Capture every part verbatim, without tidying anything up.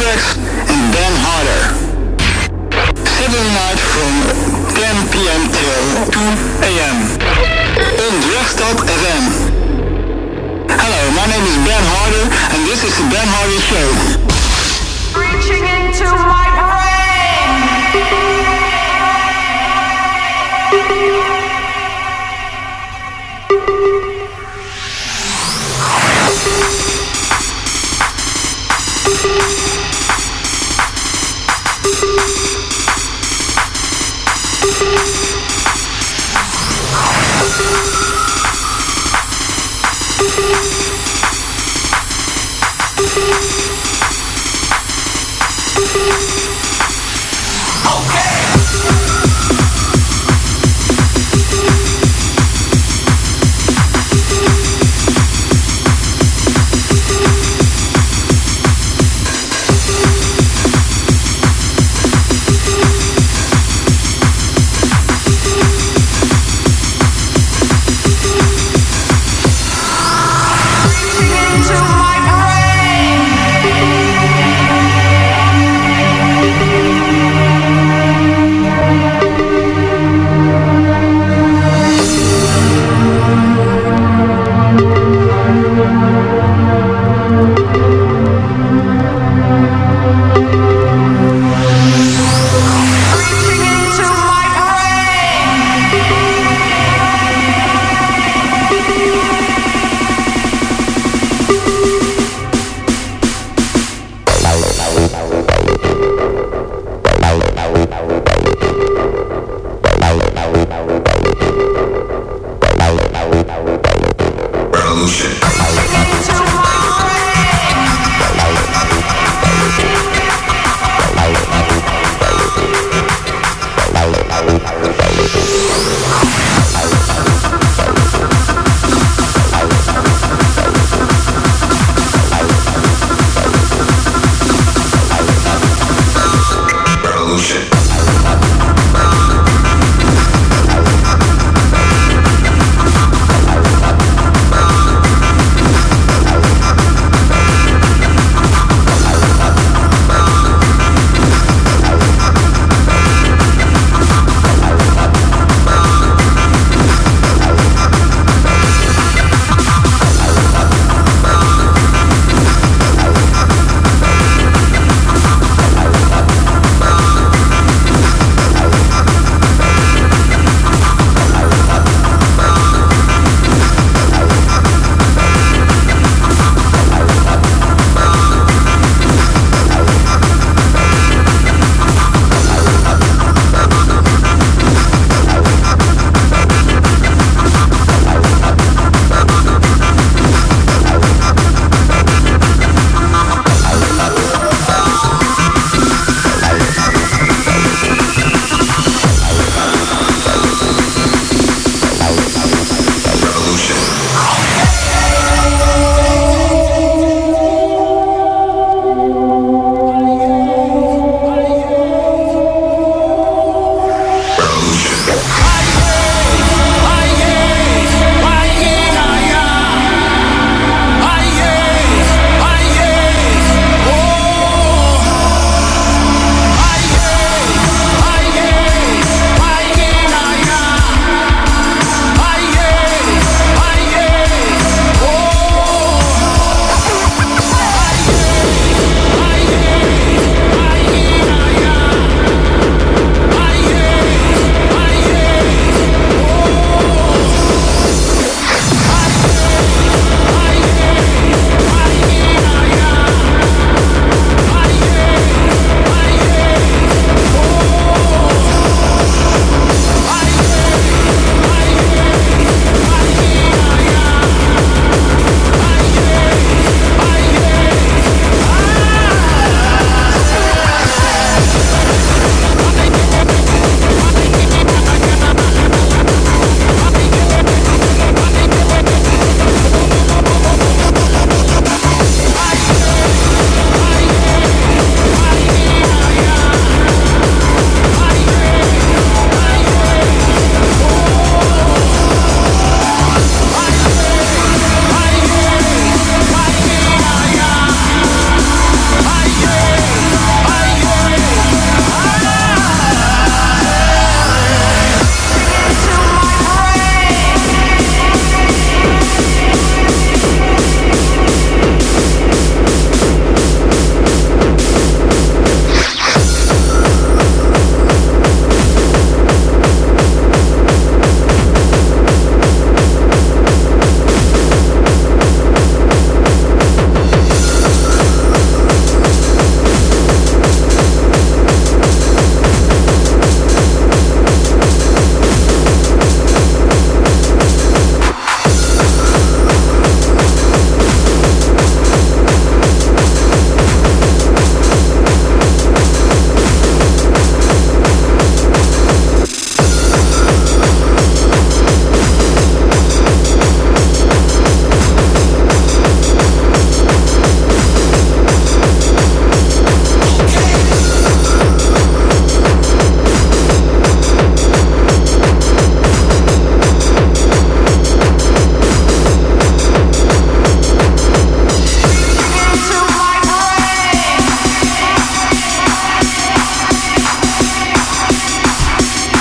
tracks and Ben Harder. Saturday night from ten p.m. till two a.m. on Drechtstad F M. Hello, my name is Ben Harder and this is the Ben Harder Show. Reaching into my brain. Into my brain.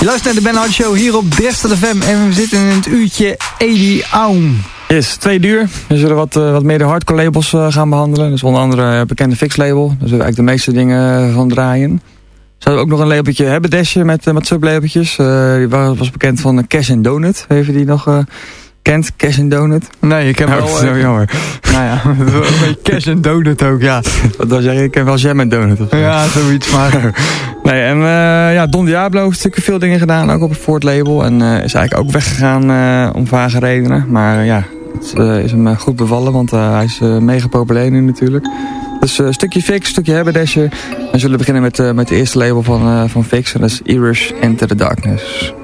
Je luistert naar de Ben Hart Show hier op Dresden F M en we zitten in het uurtje Edi Aum. Yes, twee uur. We zullen wat, uh, wat meer de hardcore labels uh, gaan behandelen. Dus onder andere uh, bekende Fix label. Daar zullen we eigenlijk de meeste dingen uh, van draaien. Zouden we ook nog een labeltje hebben, Desje, met, uh, met sublabeltjes. Uh, die was, was bekend van uh, Cash and Donut. Even die nog uh, kent, Cash and Donut? Nee, ik heb oh, wel... Dat is zo jammer. Nou ja, een beetje Cash and Donut ook, ja. Wat wil zeggen? Ik ken wel Jam and Donut. Of zo. Ja, zoiets, maar... Nee, en uh, ja, Don Diablo heeft natuurlijk veel dingen gedaan, ook op het Ford label. En uh, is eigenlijk ook weggegaan uh, om vage redenen. Maar uh, ja, het uh, is hem uh, goed bevallen, want uh, hij is uh, mega populair nu natuurlijk. Dus een uh, stukje Fix, een stukje Haberdasher. We zullen beginnen met, uh, met de eerste label van, uh, van Fix. En dat is Irish Enter the Darkness.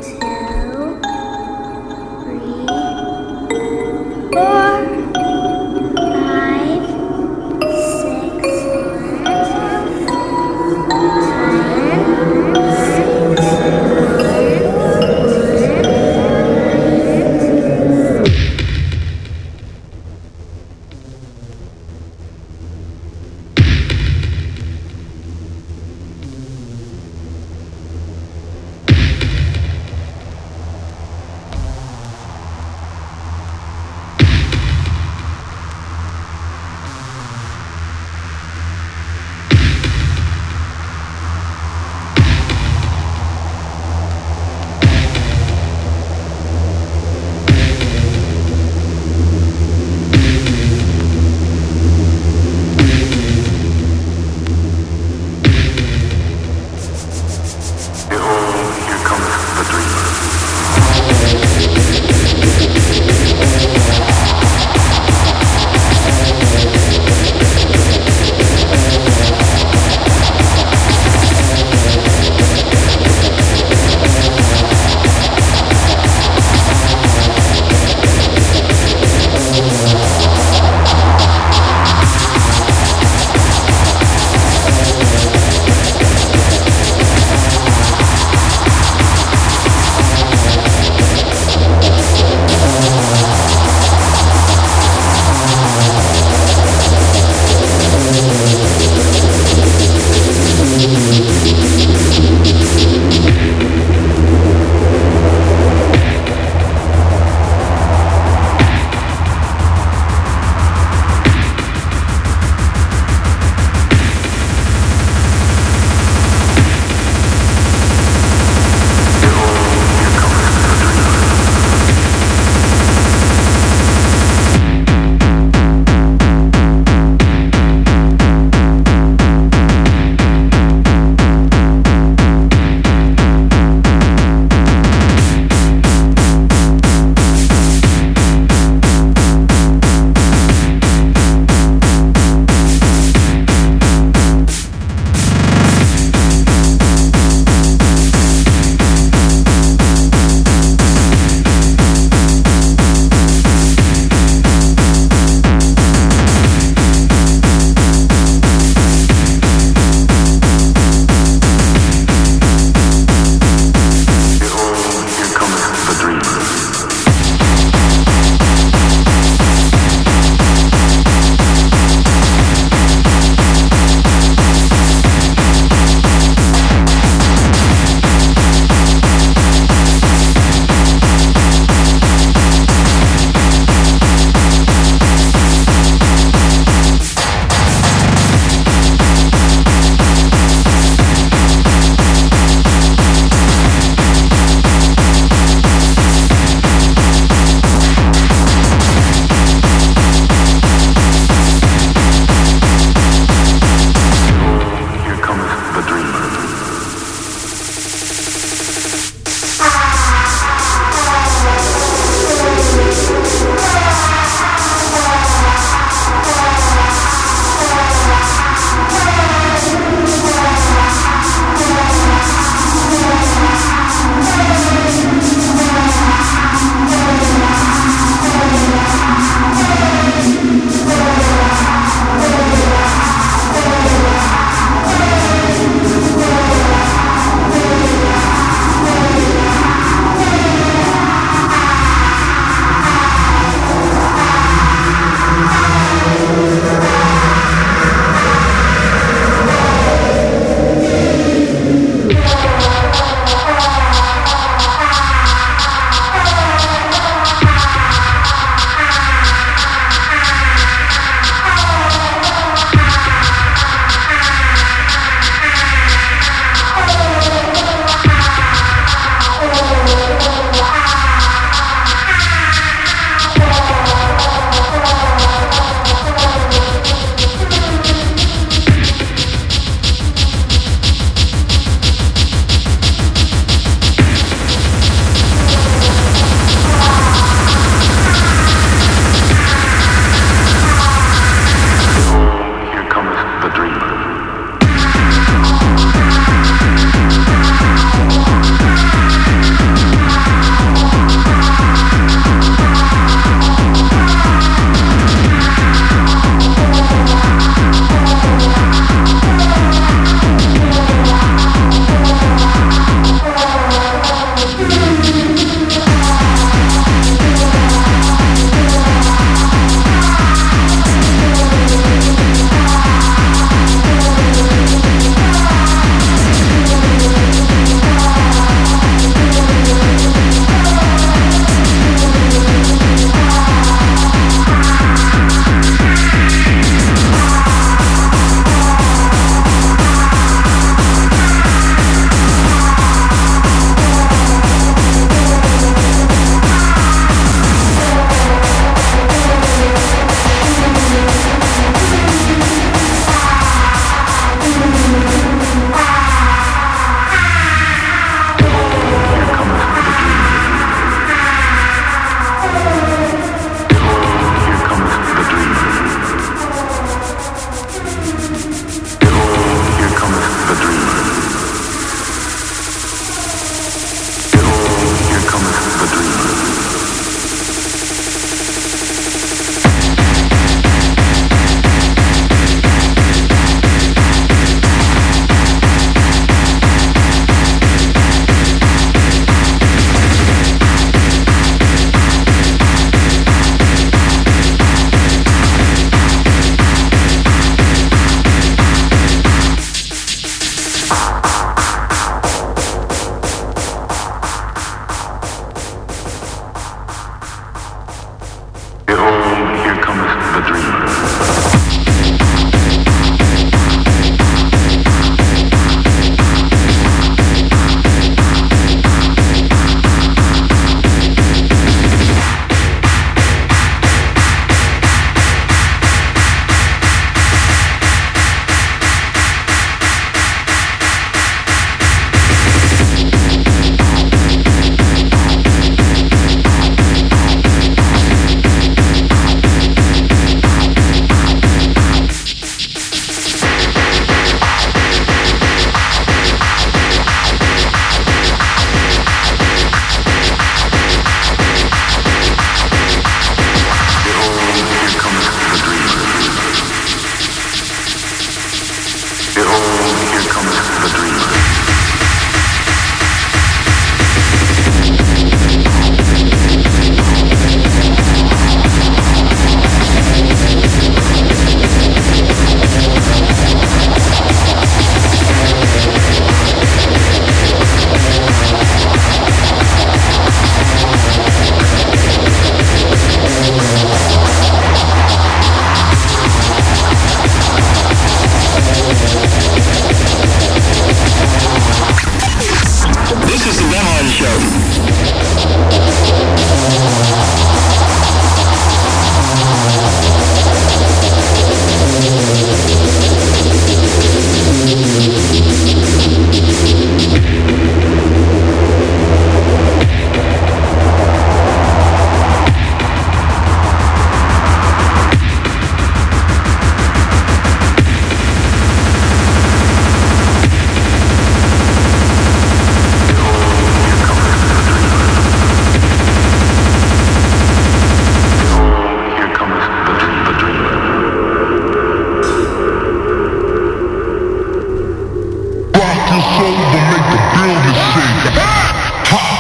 your soul, but make the building shake. Ha!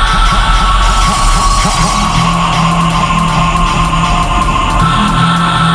Bye.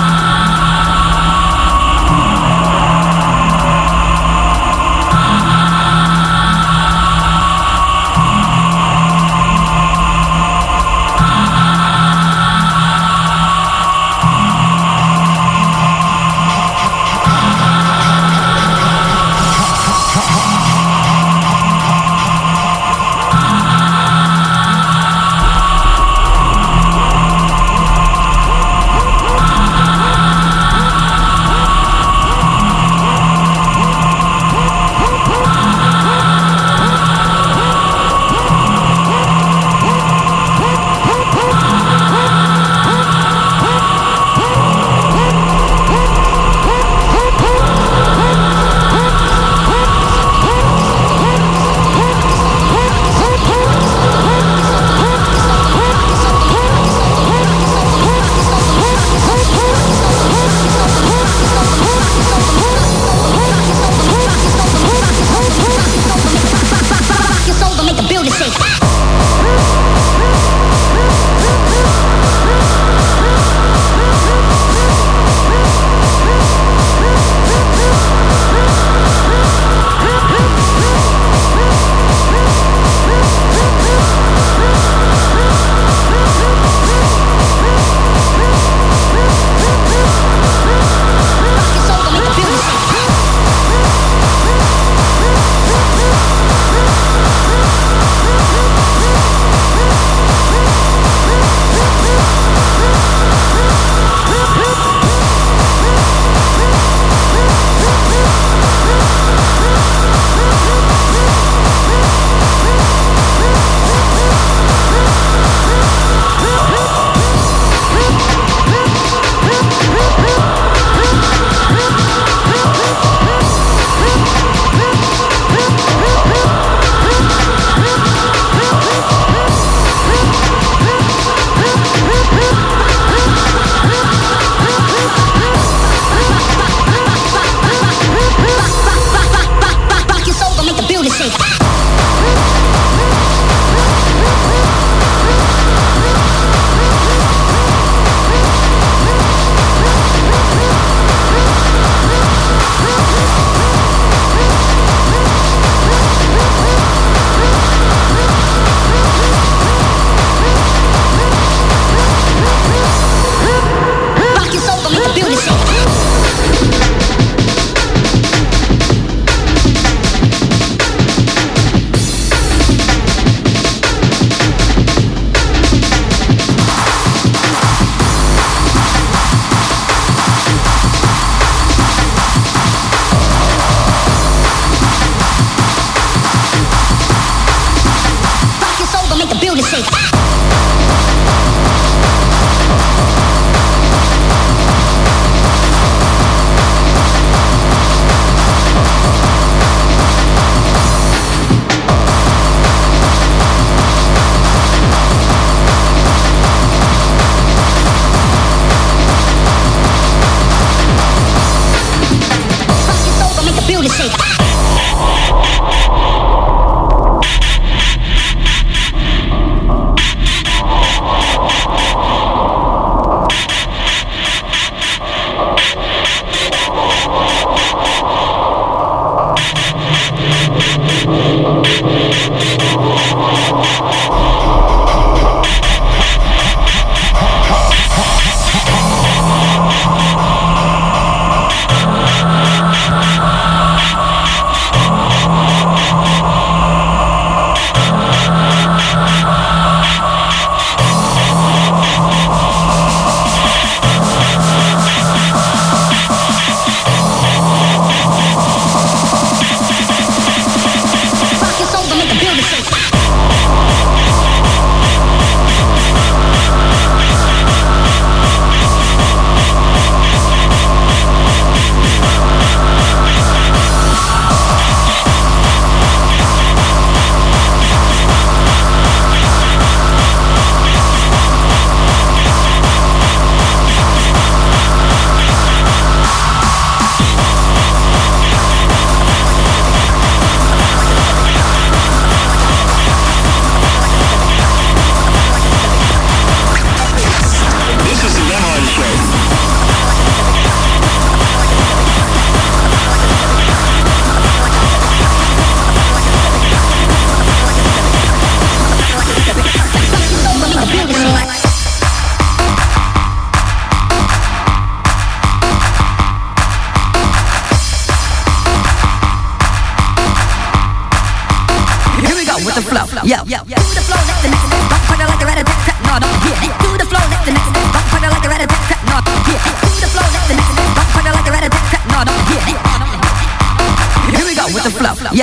yo. Do the flow like the next. Don't put it like a rat-a-tat-tat. No, don't hear. Do the flow like the next. Don't put it like a rat-a-tat-tat. No, don't hear. Do the flow like the next. Don't put it like a rat-a-tat-tat. No, don't hear. Here we go with the flow, yeah.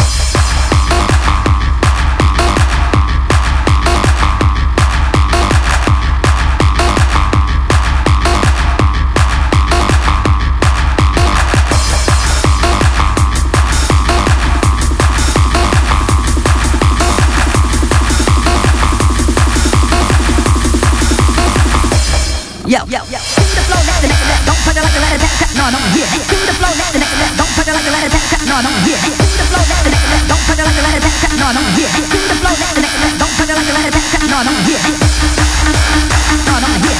Yo, yo, yo. Do the flow like the next. Don't put it like a rat-a-tat-tat. No, don't hear. Do the flow like the next. Don't put it like a rat-a-tat-tat. No, don't hear. Do the flow like the next. Don't put it like a rat-a-tat-tat. No, don't hear. Do the flow like the next. Don't put it like a rat-a-tat-tat. No, don't hear. No, don't hear.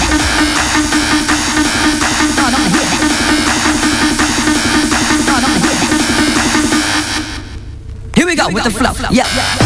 No, don't hear. No, don't hear. Here we go with the flow. Yeah, yeah.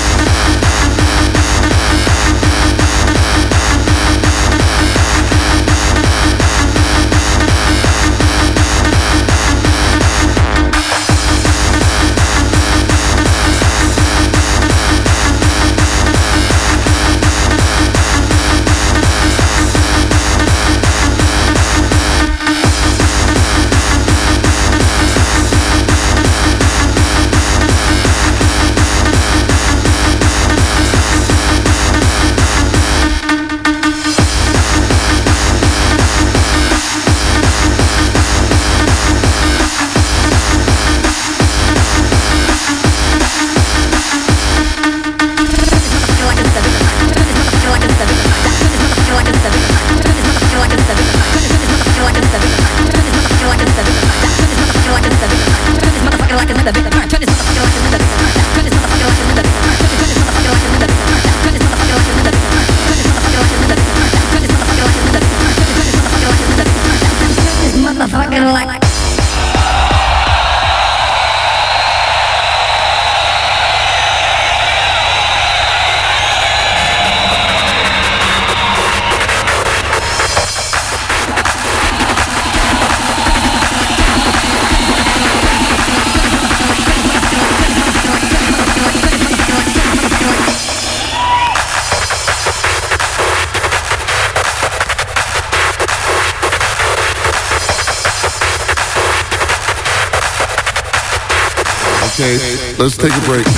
Okay, let's take a break.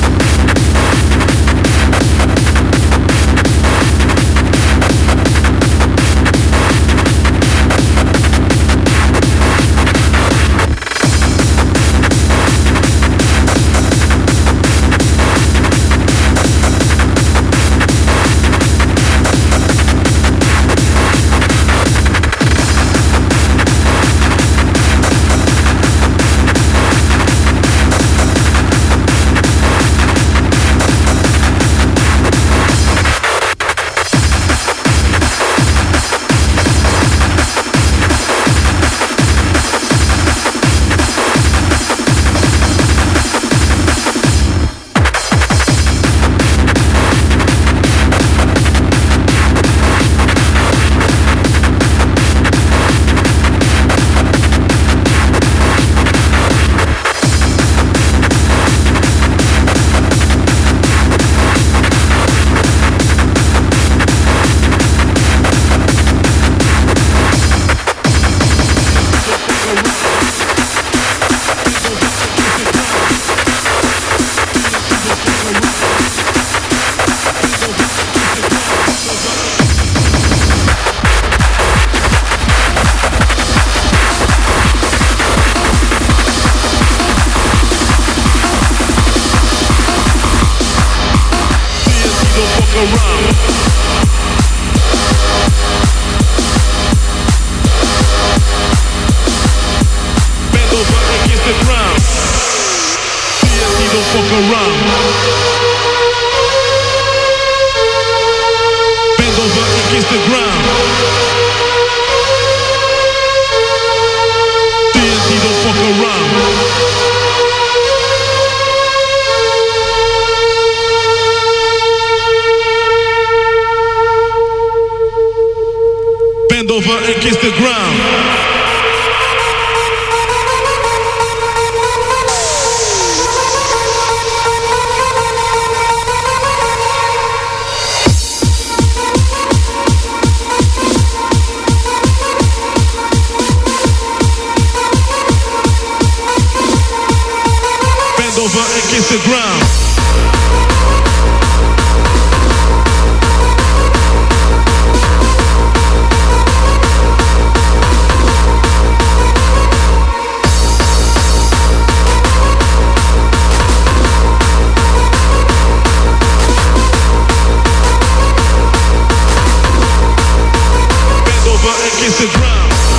Against the ground. against the ground.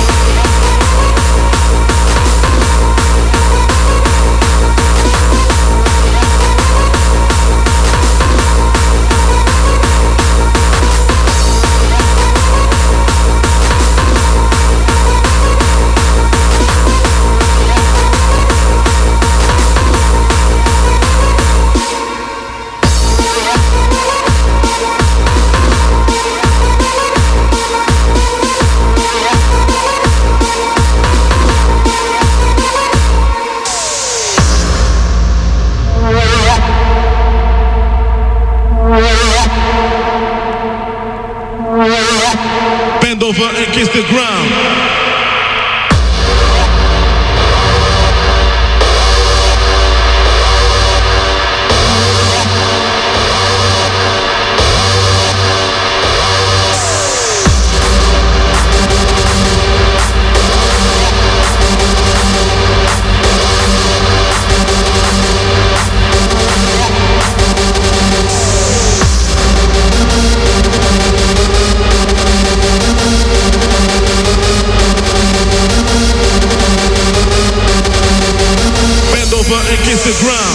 Bend over against the ground. Against the ground.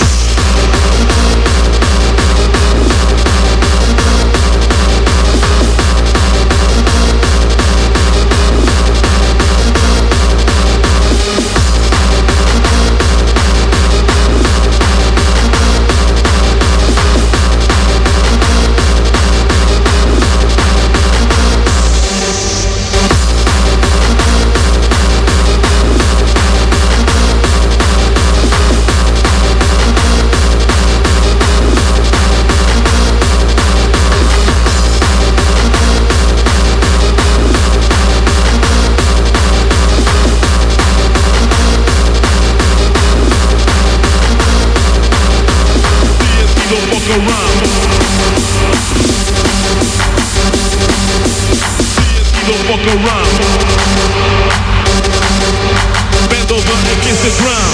Around. Bend over against the ground.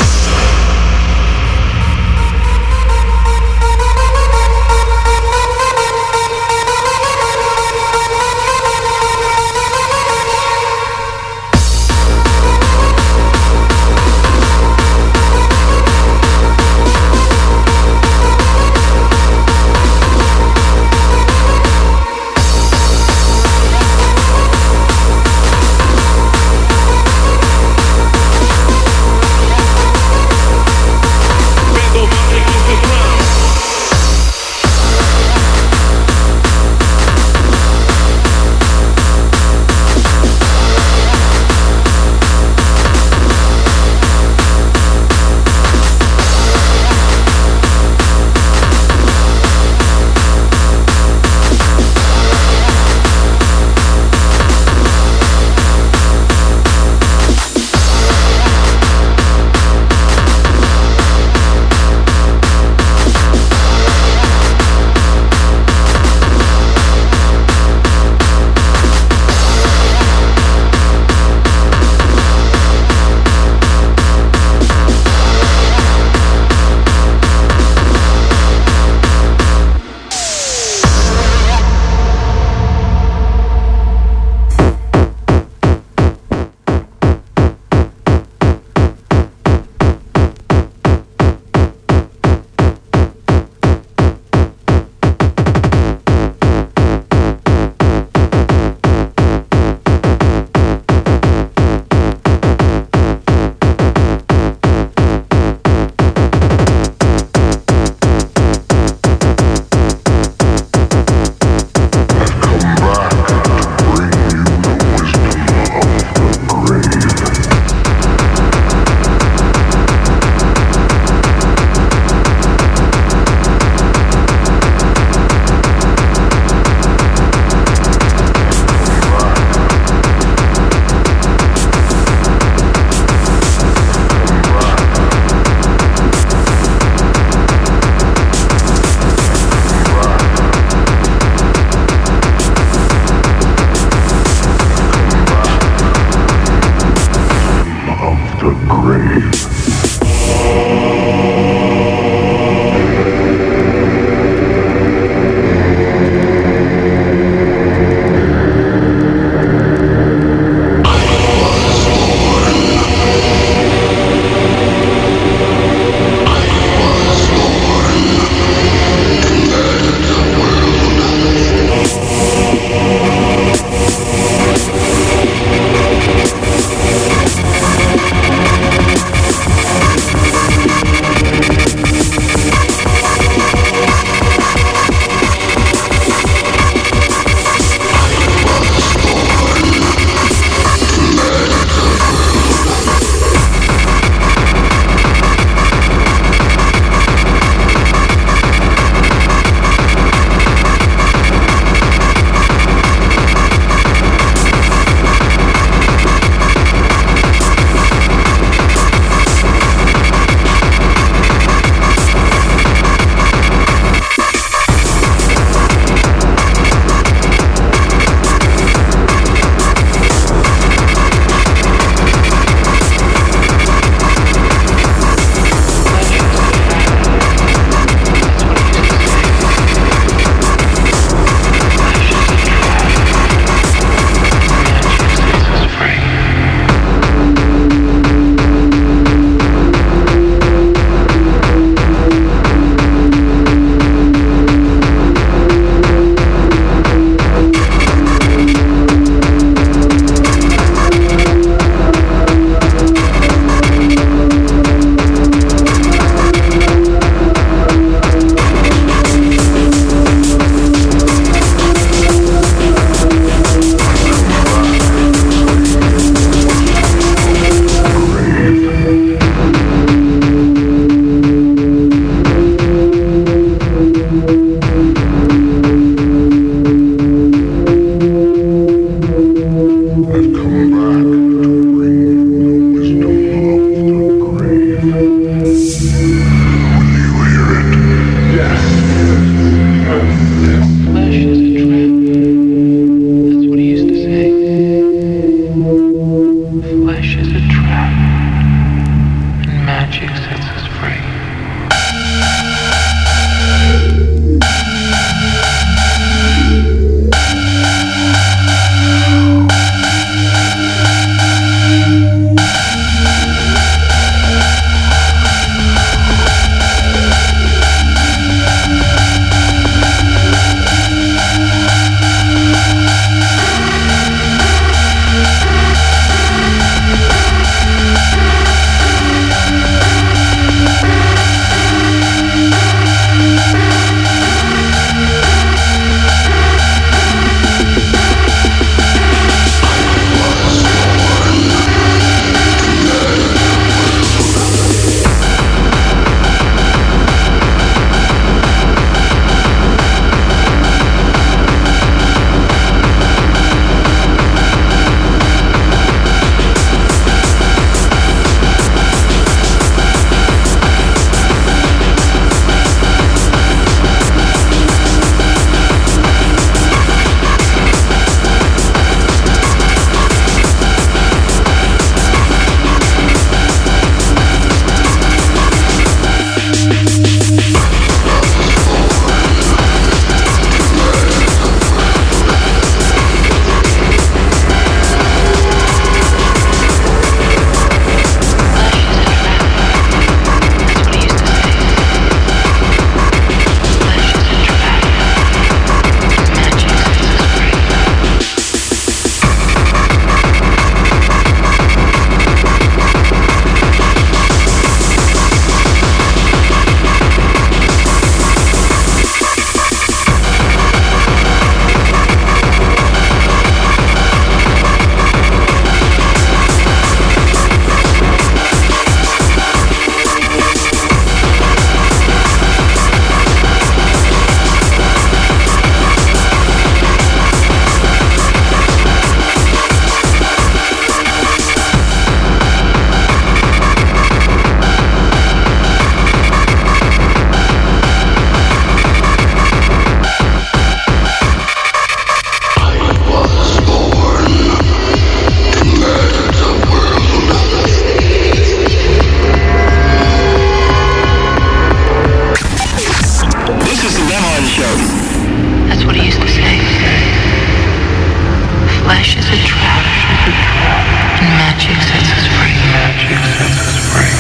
Flesh is a trap, and magic sets us free. Magic sets us free.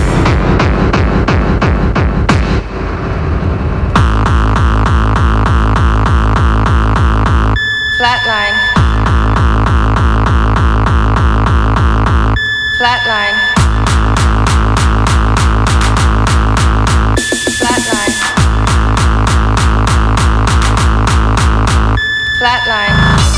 Flatline. Flatline. Flatline. Flatline.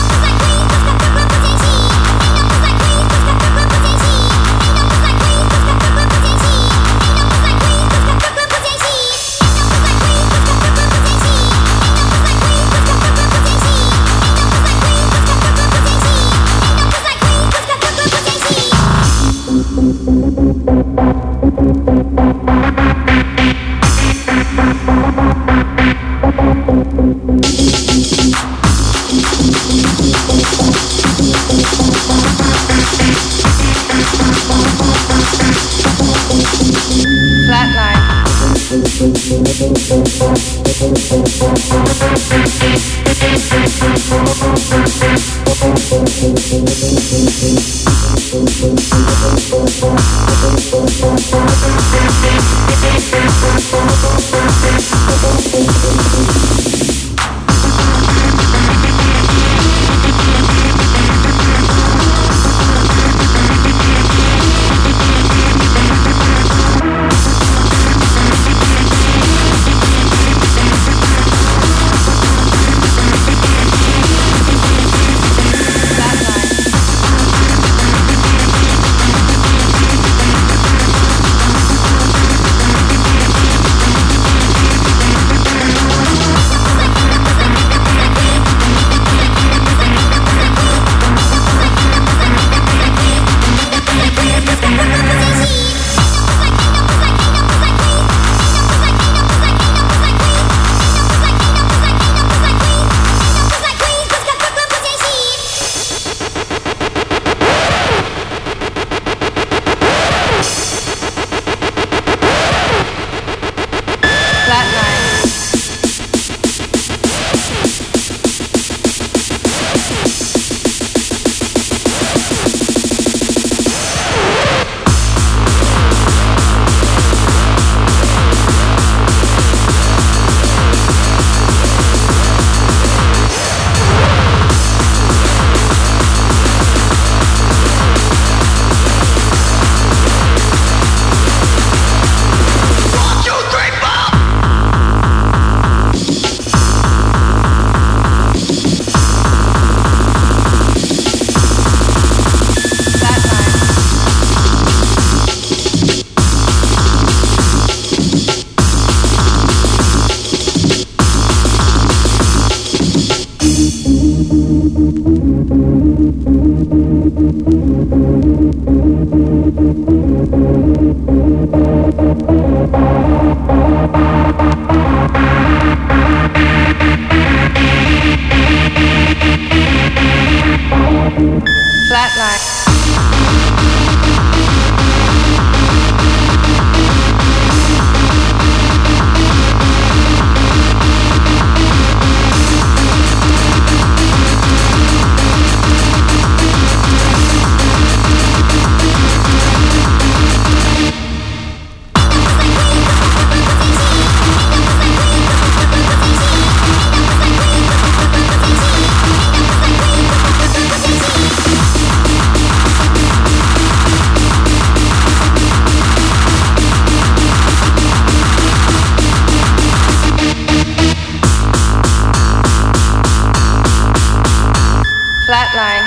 Flatline.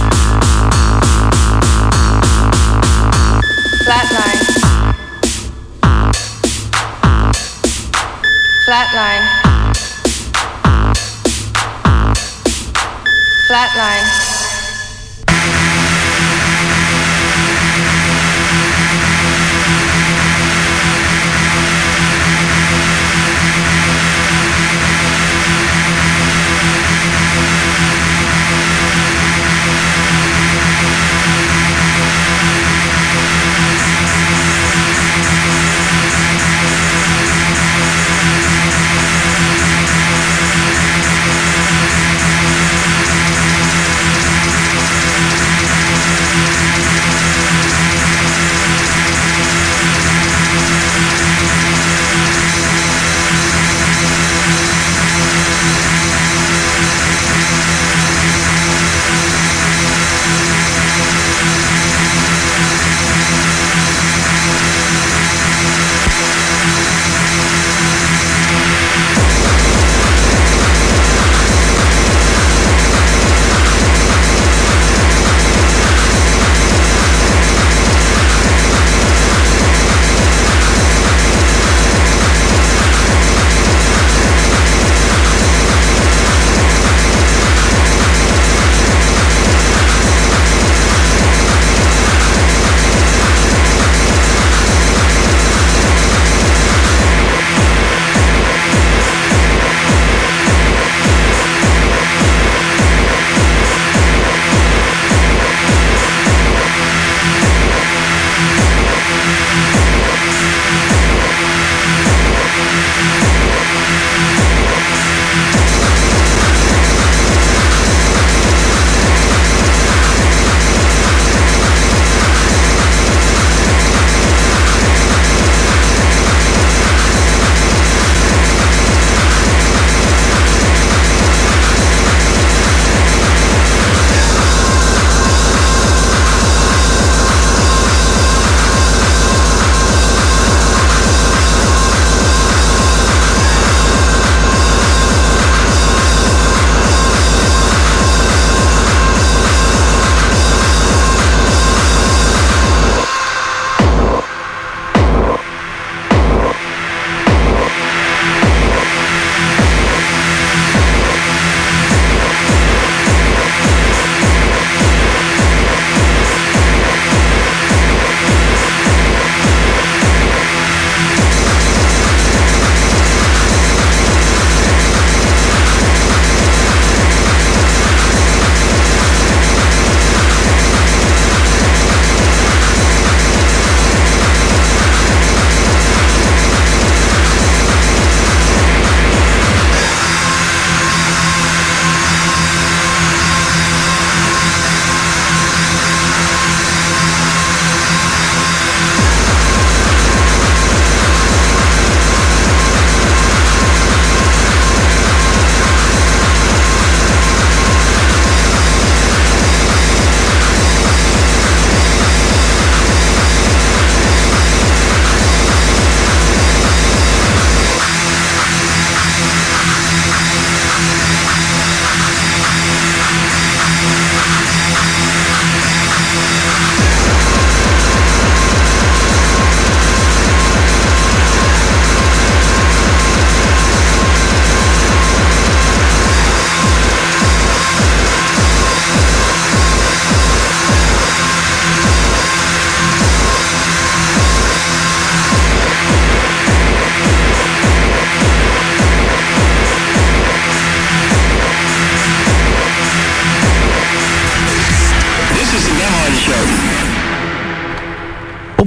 Flatline. Flatline. Flatline.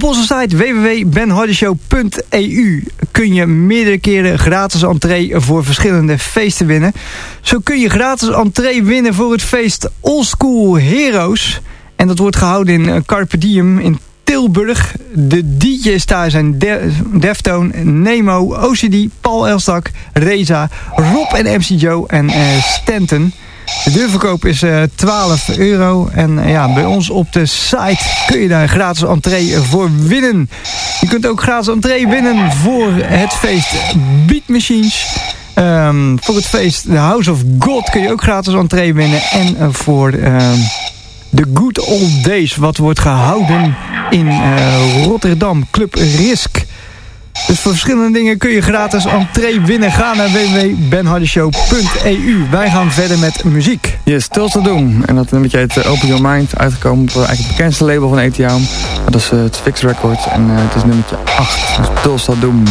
onze site w w w punt ben hardy show punt e u kun je meerdere keren gratis entree voor verschillende feesten winnen. Zo kun je gratis entree winnen voor het feest Old School Heroes. En dat wordt gehouden in Carpe Diem in Tilburg. De D J's daar zijn De- Deftone, Nemo, O C D, Paul Elstak, Reza, Rob en M C Joe en uh, Stanton. De deurverkoop is uh, twaalf euro. En uh, ja, bij ons op de site kun je daar gratis entree voor winnen. Je kunt ook gratis entree winnen voor het feest Beat Machines. Um, voor het feest The House of God kun je ook gratis entree winnen. En uh, voor um, The Good Old Days, wat wordt gehouden in uh, Rotterdam, Club Risk. Dus voor verschillende dingen kun je gratis entree winnen. Ga naar w w w punt ben hardy show punt e u. Wij gaan verder met muziek. Yes, Still to Doom. En dat nummertje heet uh, Open Your Mind. Uitgekomen op uh, eigenlijk het bekendste label van E T M. Dat is uh, het Fix Records. En uh, het is nummertje acht. Dus Still to Doom.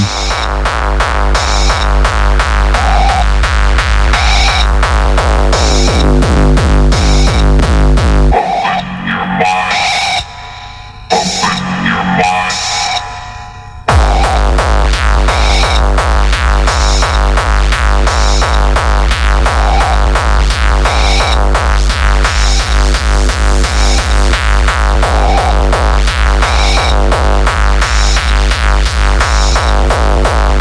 We'll be right back.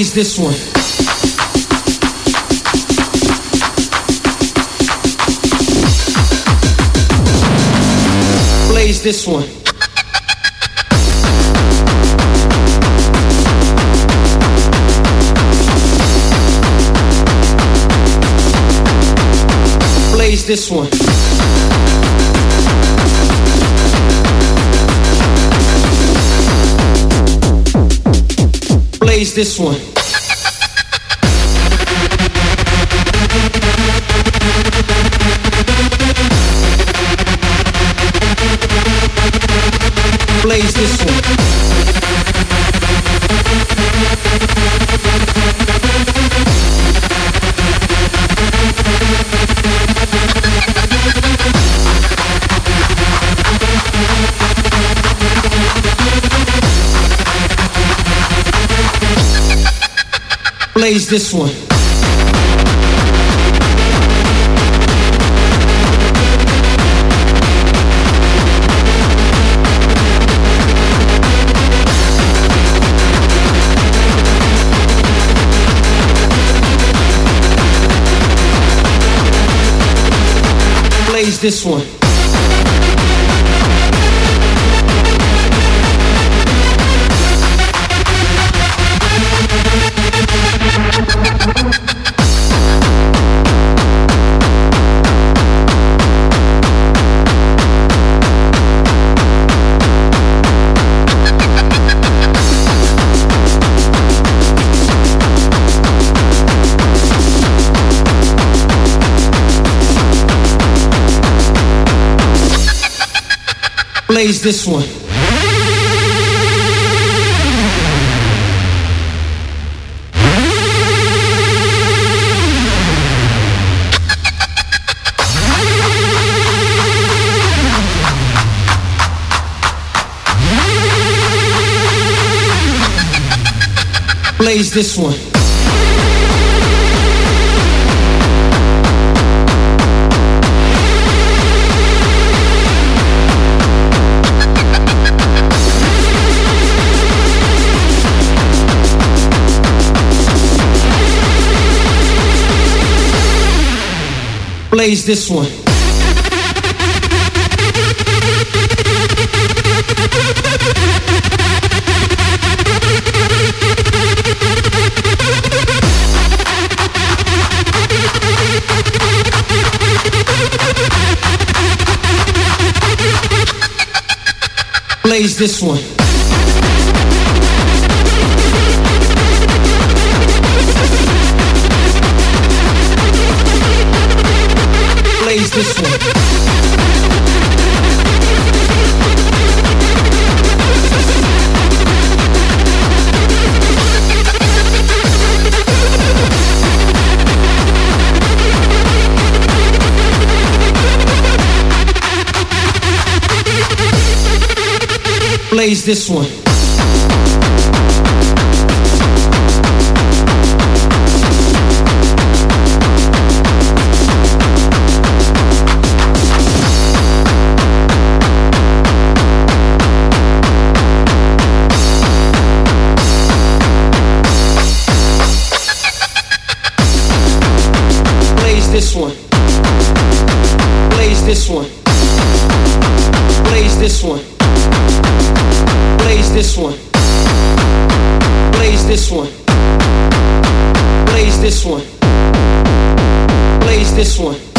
Plays this one. Plays this one. Plays this one. Plays this one. Plays this one. Plays this one. Plays this one. Plays this one. Plays this one. Plays this one. Plays this one. Plays this one. Plays this one. This one. Plays this one. Plays this one. Plays this one. Plays this one. Plays this one. Plays this one.